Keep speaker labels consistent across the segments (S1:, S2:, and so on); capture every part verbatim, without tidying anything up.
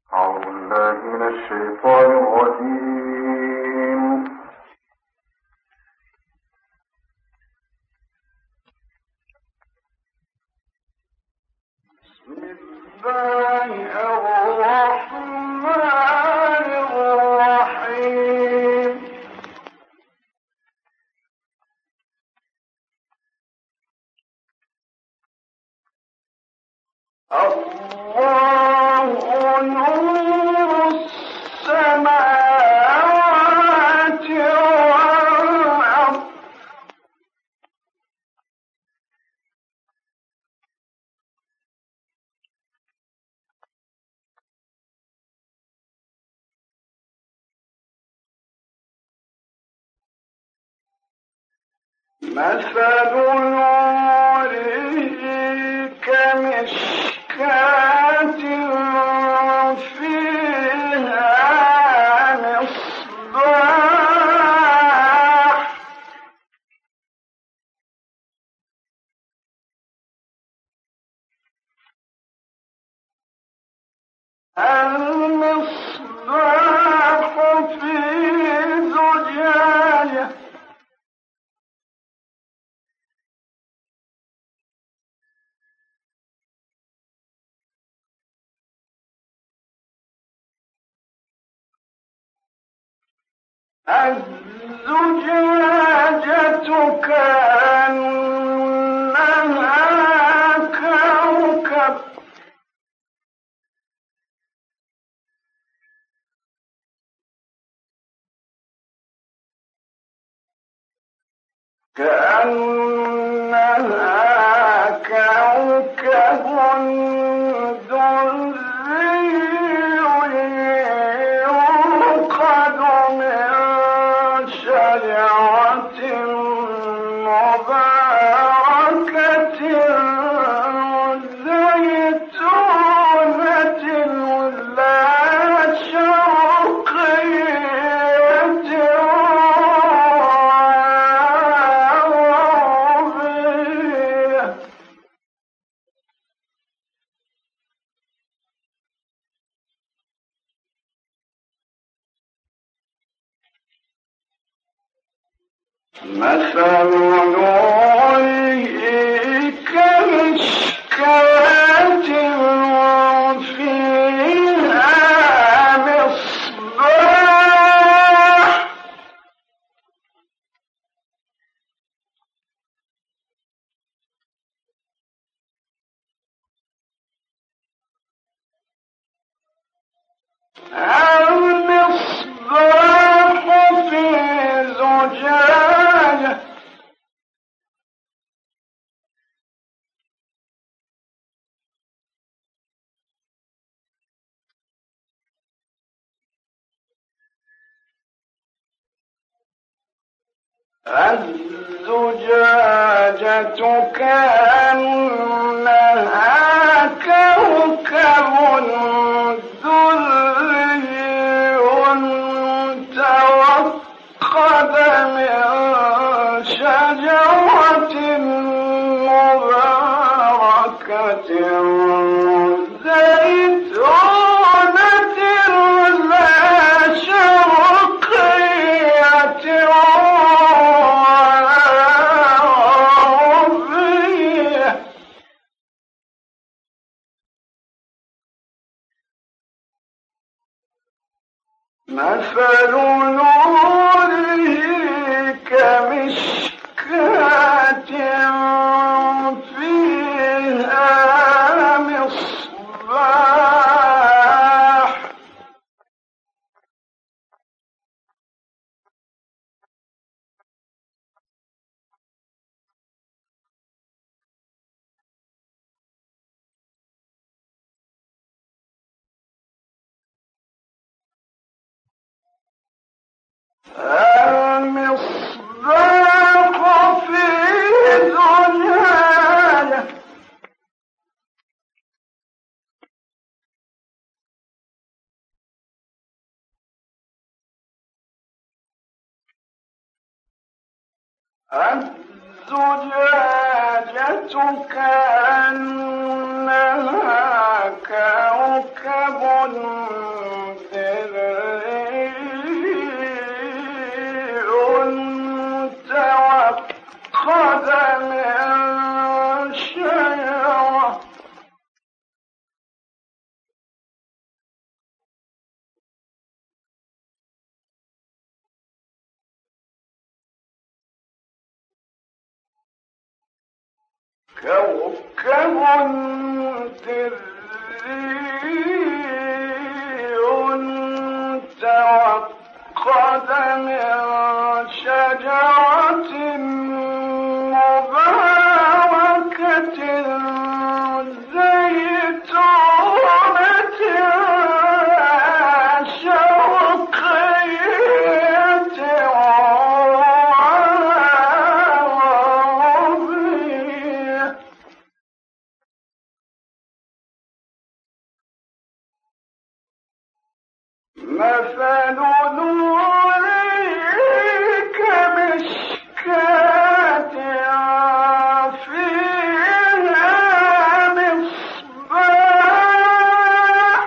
S1: أعوذ بالله من الشيطان الرجيم. بسم الله الرحمن الرحيم. الله نور السماوات والأرض. مثل نوره كمشكاة فيها مصباح المصباح في زجاجة الزجاجة كأنها كوكب كأنها كوكب دري يوقد من شجرة مباركة زيتونة لا شرقية غربية. مثل نوره كمشكاة فيها مصباح المصباح في زجاجة الزجاجة كأنها كوكب دري توقد من شجرة مباركة زيتونة لا شرقية غربية. مثل نوره كمشكاة فيها مصباح المصباح في زجاجة الزجاجة كأنها كوكب كوكب دري توقد من شجرة مباركة زيتونة شرقية غربية مثل نوره كمشكاة فيها مصباح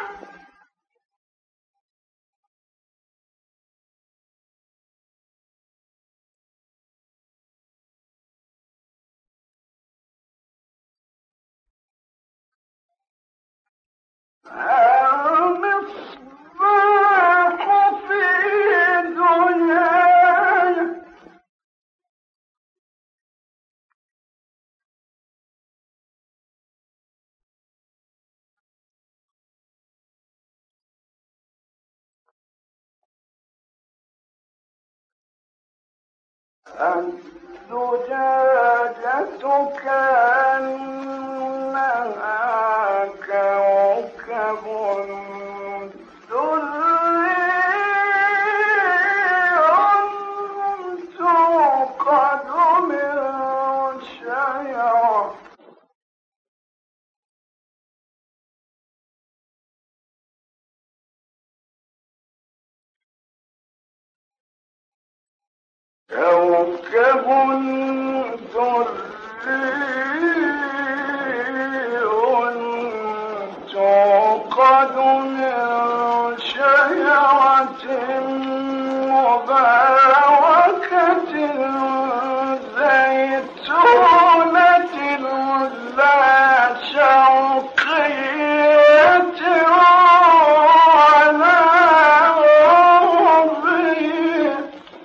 S1: المصباح في دنياي الزجاجة كأنها كوكب دري توقد من شجرة كوكب دري توقد من شجرة مباركة زيتونة لا شرقية ولا غربية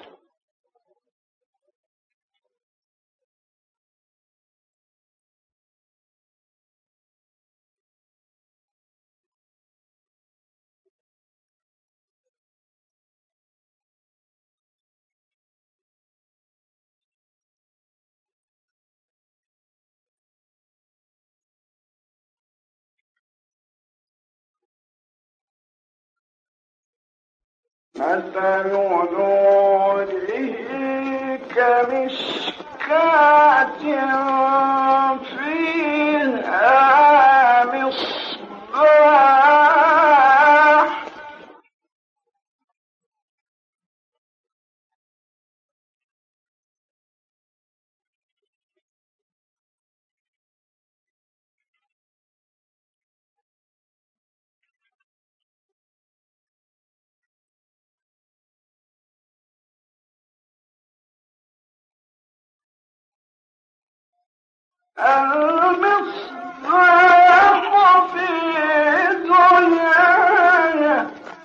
S1: مثل نوره كمشكاة فيها مصباح المصباح في دنياي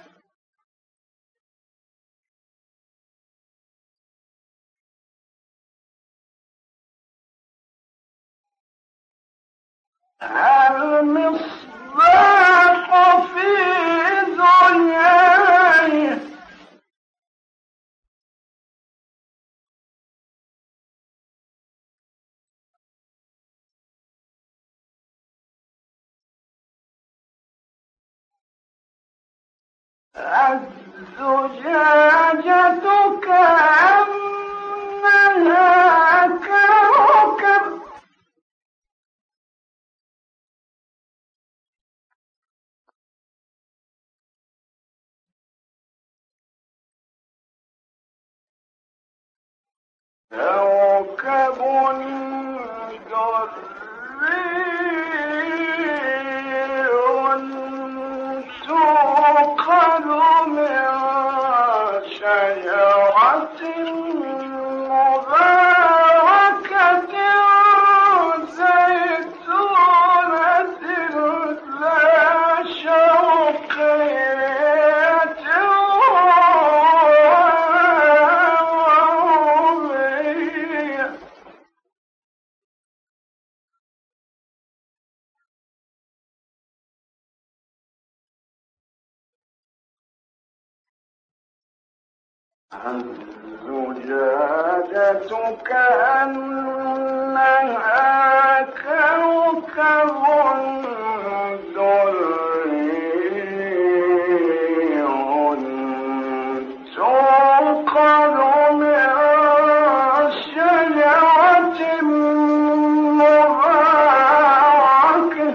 S1: المصباح في دنياي الزجاجة كأنها كوكب كوكب دري الزجاجة كأنها كوكب دري توقد من شجرة مباركة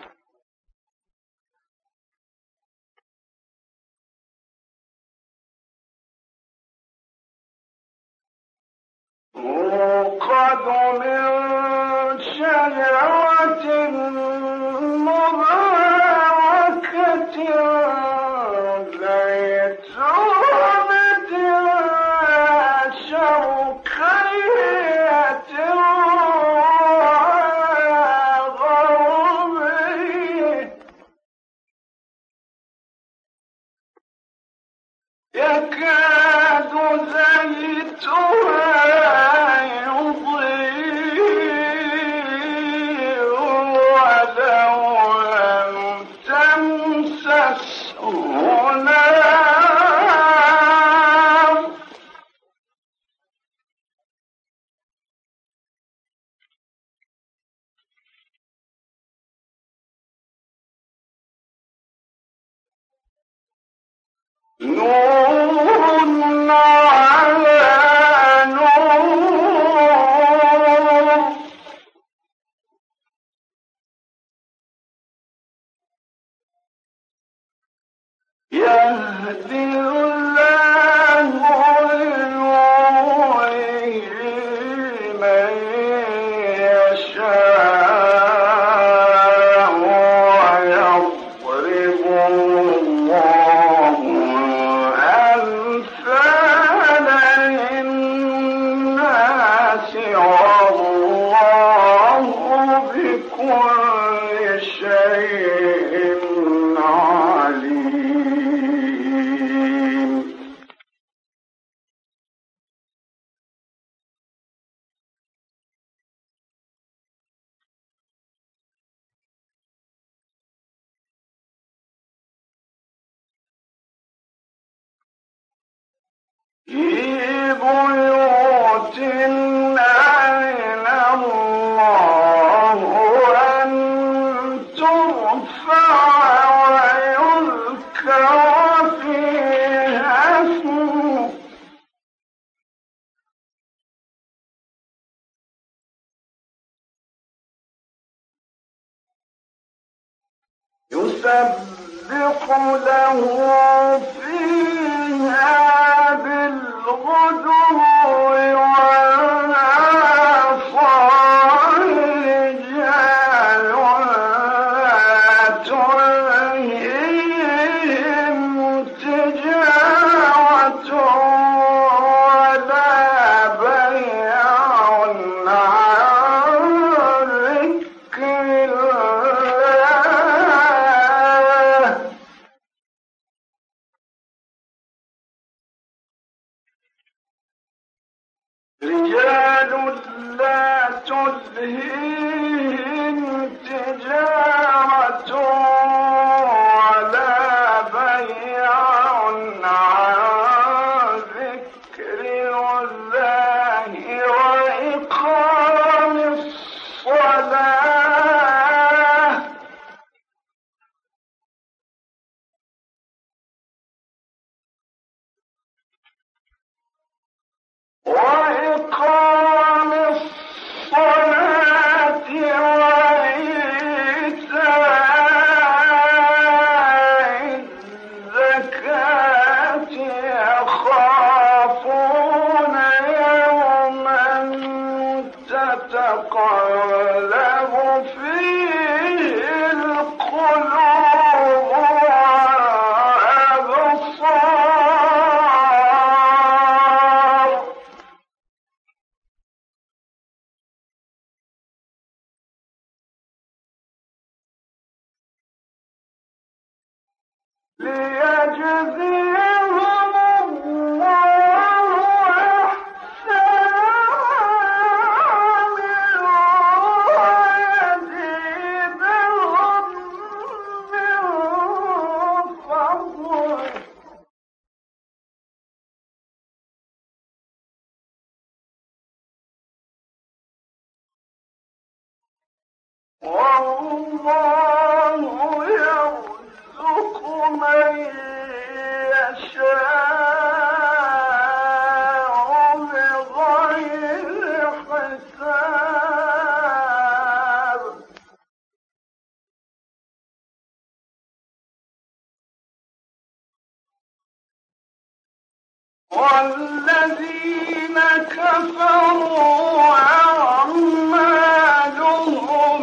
S1: توقد من شجرة مباركة زيتونة شرقية غربية يكاد زيتها يضيء ولو لم تمسسه نار نور على نور يهدي الله لنوره من يشاء ويضرب الله أمثال للناس والله بكل شيء عليم. في بيوت أذن الله أن ترفع ويذكر فيها اسمه يسبح له فيها بالغدو والآصال رجال لا تلهيهم تجارة ولا بيع عن ذكر الله رجال لا تلهيهم تجارة ولا بيع عن ذكر الله وإقام الصلاة وإقام الصلاة وإيتاء الزكاة يخافون يوما تتقلب فيه القلوب والأبصار ليجزيهم الله أحسن ويزيدهم من فضله الله يرزق من يشاء بغير حساب. والذين كفروا أعمالهم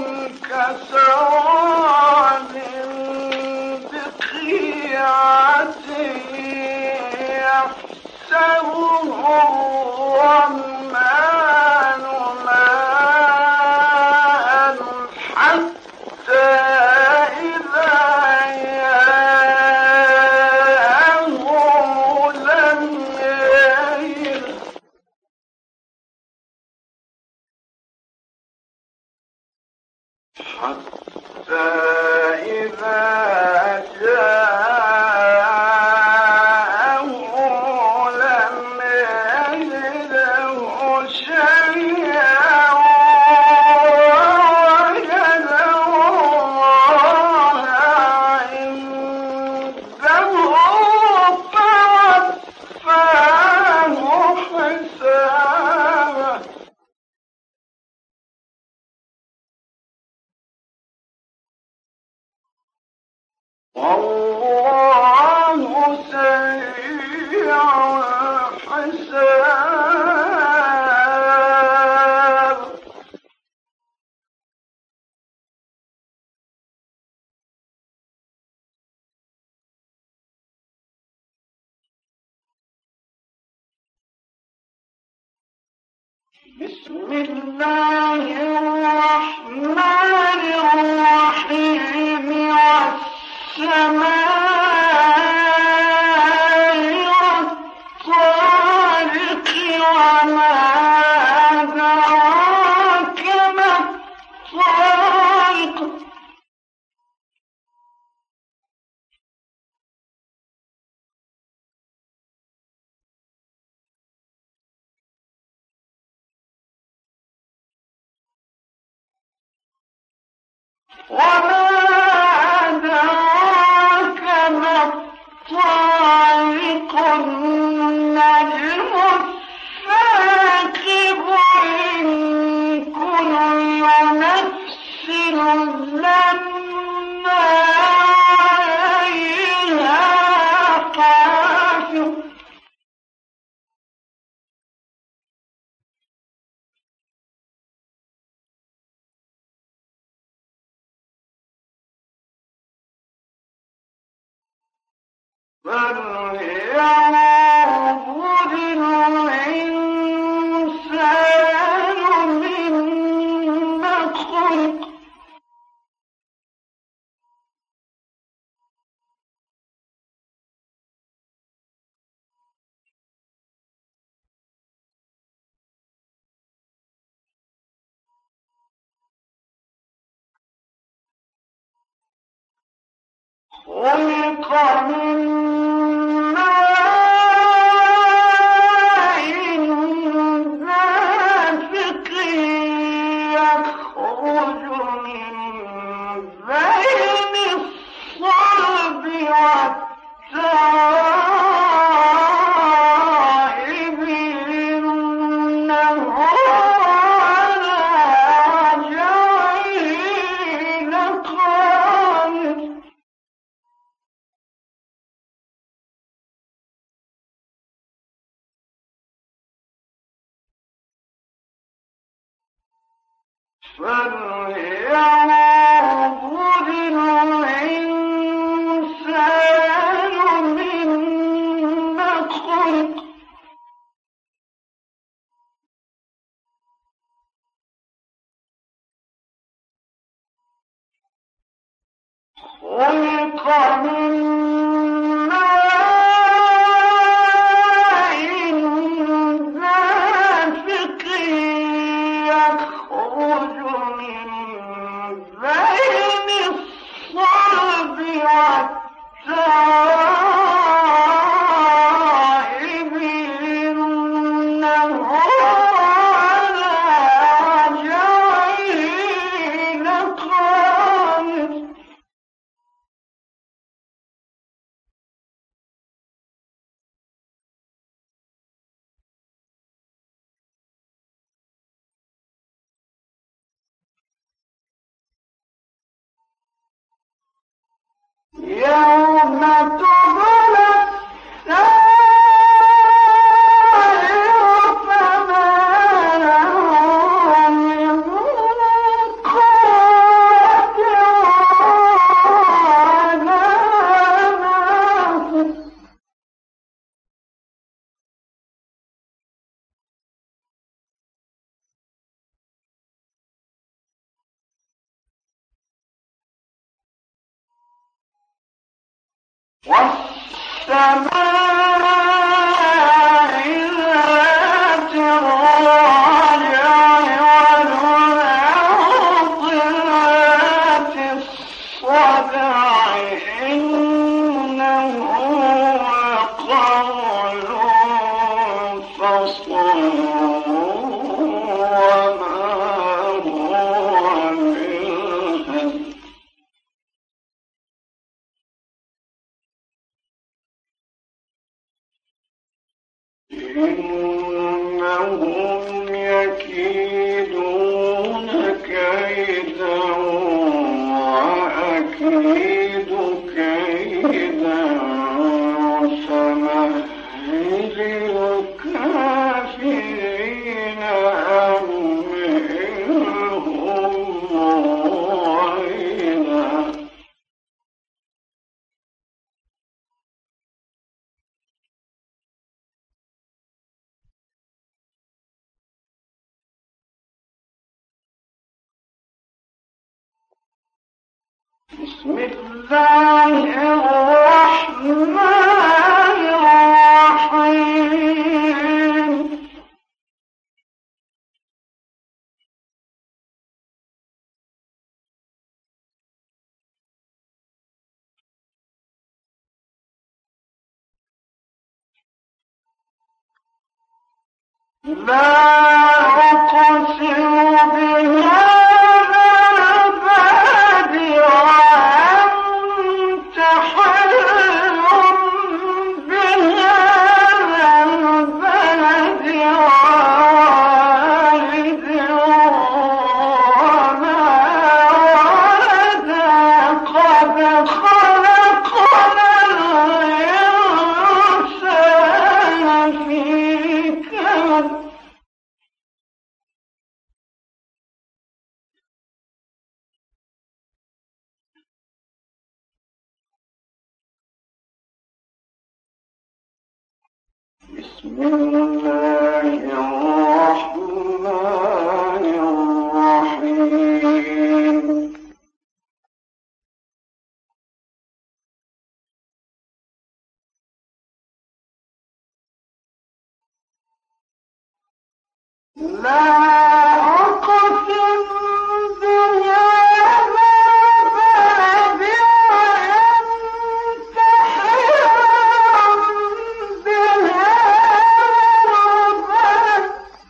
S1: كسراب بقيعة يحسبه الظمآن ماء حتى إذا حتى إذا جاءه لم يجده شيئا ووجد الله عنده فوفاه حسابه. والله سريع الحساب. بسم الله الرحمن الرحيم. والسماء والطارق وما أدراك ما الطارق. وما أدراك ما الطارق. النجم الثاقب إن كل نفس لما عليها حافظ. فلينظر الإنسان مما خلق. خلق من ماء دافق يخرج من بين الصلب والترائب إنه على جعله لقادر. فلينظر الإنسان مما خلق. خلق من ماء دافق يخرج من بين الصلب والترائب إنه على جعله لقادر. إنهم يكيدون كيدا وأكيد كيدا فمهل الكافرين أمهلهم رويدا. بسم الله الرحمن الرحيم. لا أقسم بهذا البلد وأنت حل بهذا البلد ووالد وما ولد قد خلقنا الإنسان في كبد. بسم الله الرحمن الرحيم. لا أقسم بهذا البلد وأنت حل بهذا البلد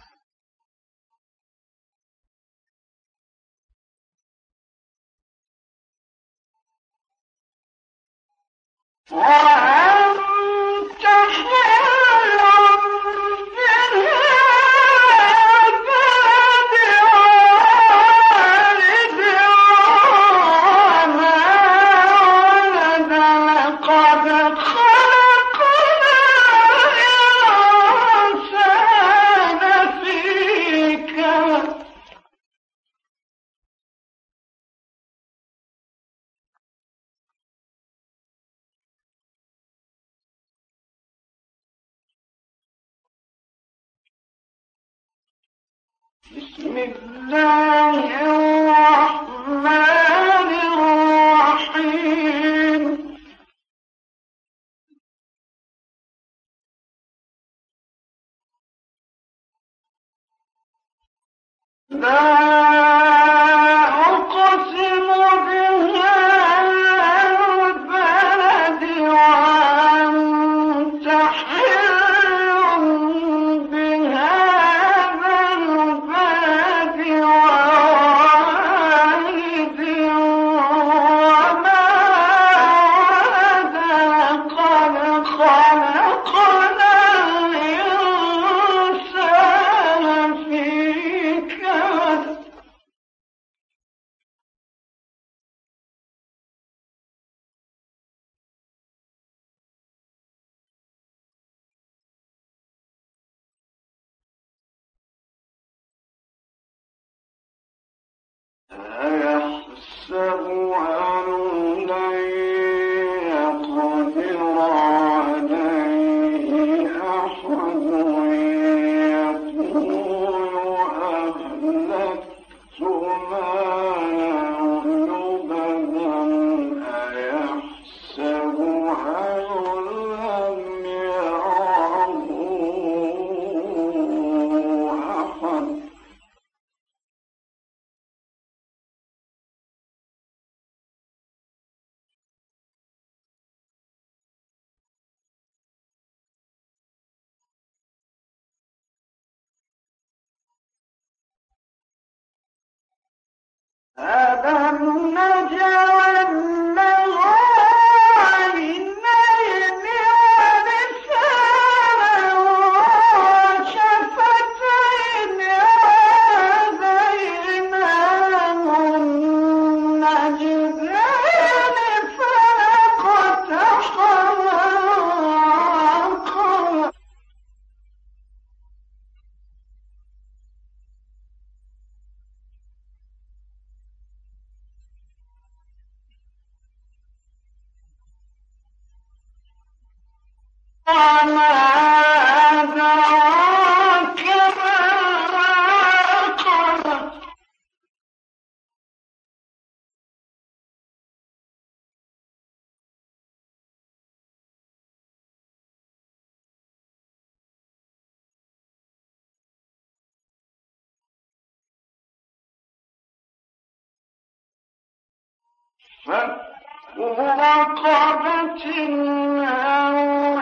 S1: وأنت حل بسم الله الرحمن الرحيم. لا أقسم بهذا البلد وأنت حل بهذا البلد ووالد وما ولد قد خلقنا الإنسان في كبد. أيحسب أن لن يقدر عليه أحد يقول أهلكت مالا لبدا أيحسب أن ألم نجعل له عينين ولسانا وشفتين وهديناه النجدين فلاقتحم العقبة وما أدراك ما العقبة فك رقبة أو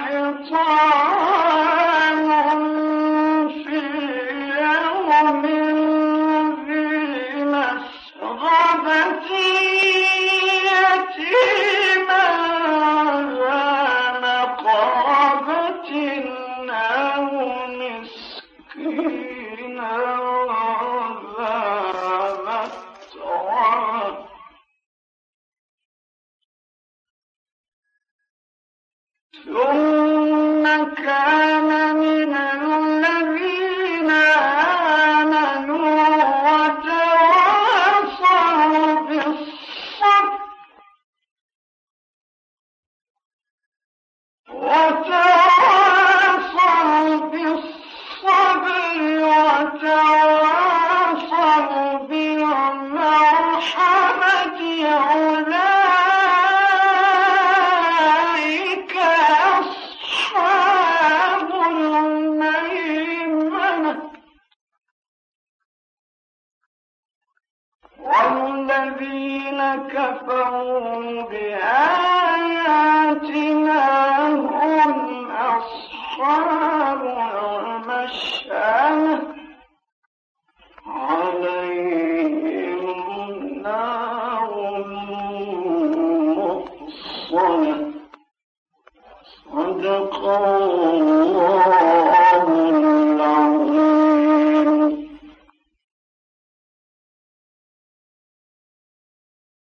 S1: إطعام في يوم ذي مسغبة يتيما ذا مقربة أو مسكينا ذا متربة ثم كان من الذين آمنوا وتواصوا بالصبر وتواصوا بالصبر وتواصوا بالمرحمة أولئك أصحاب الميمنة والذين كفروا بآياتنا هم أصحاب المشأمة عليهم نار مؤصدة صدق الله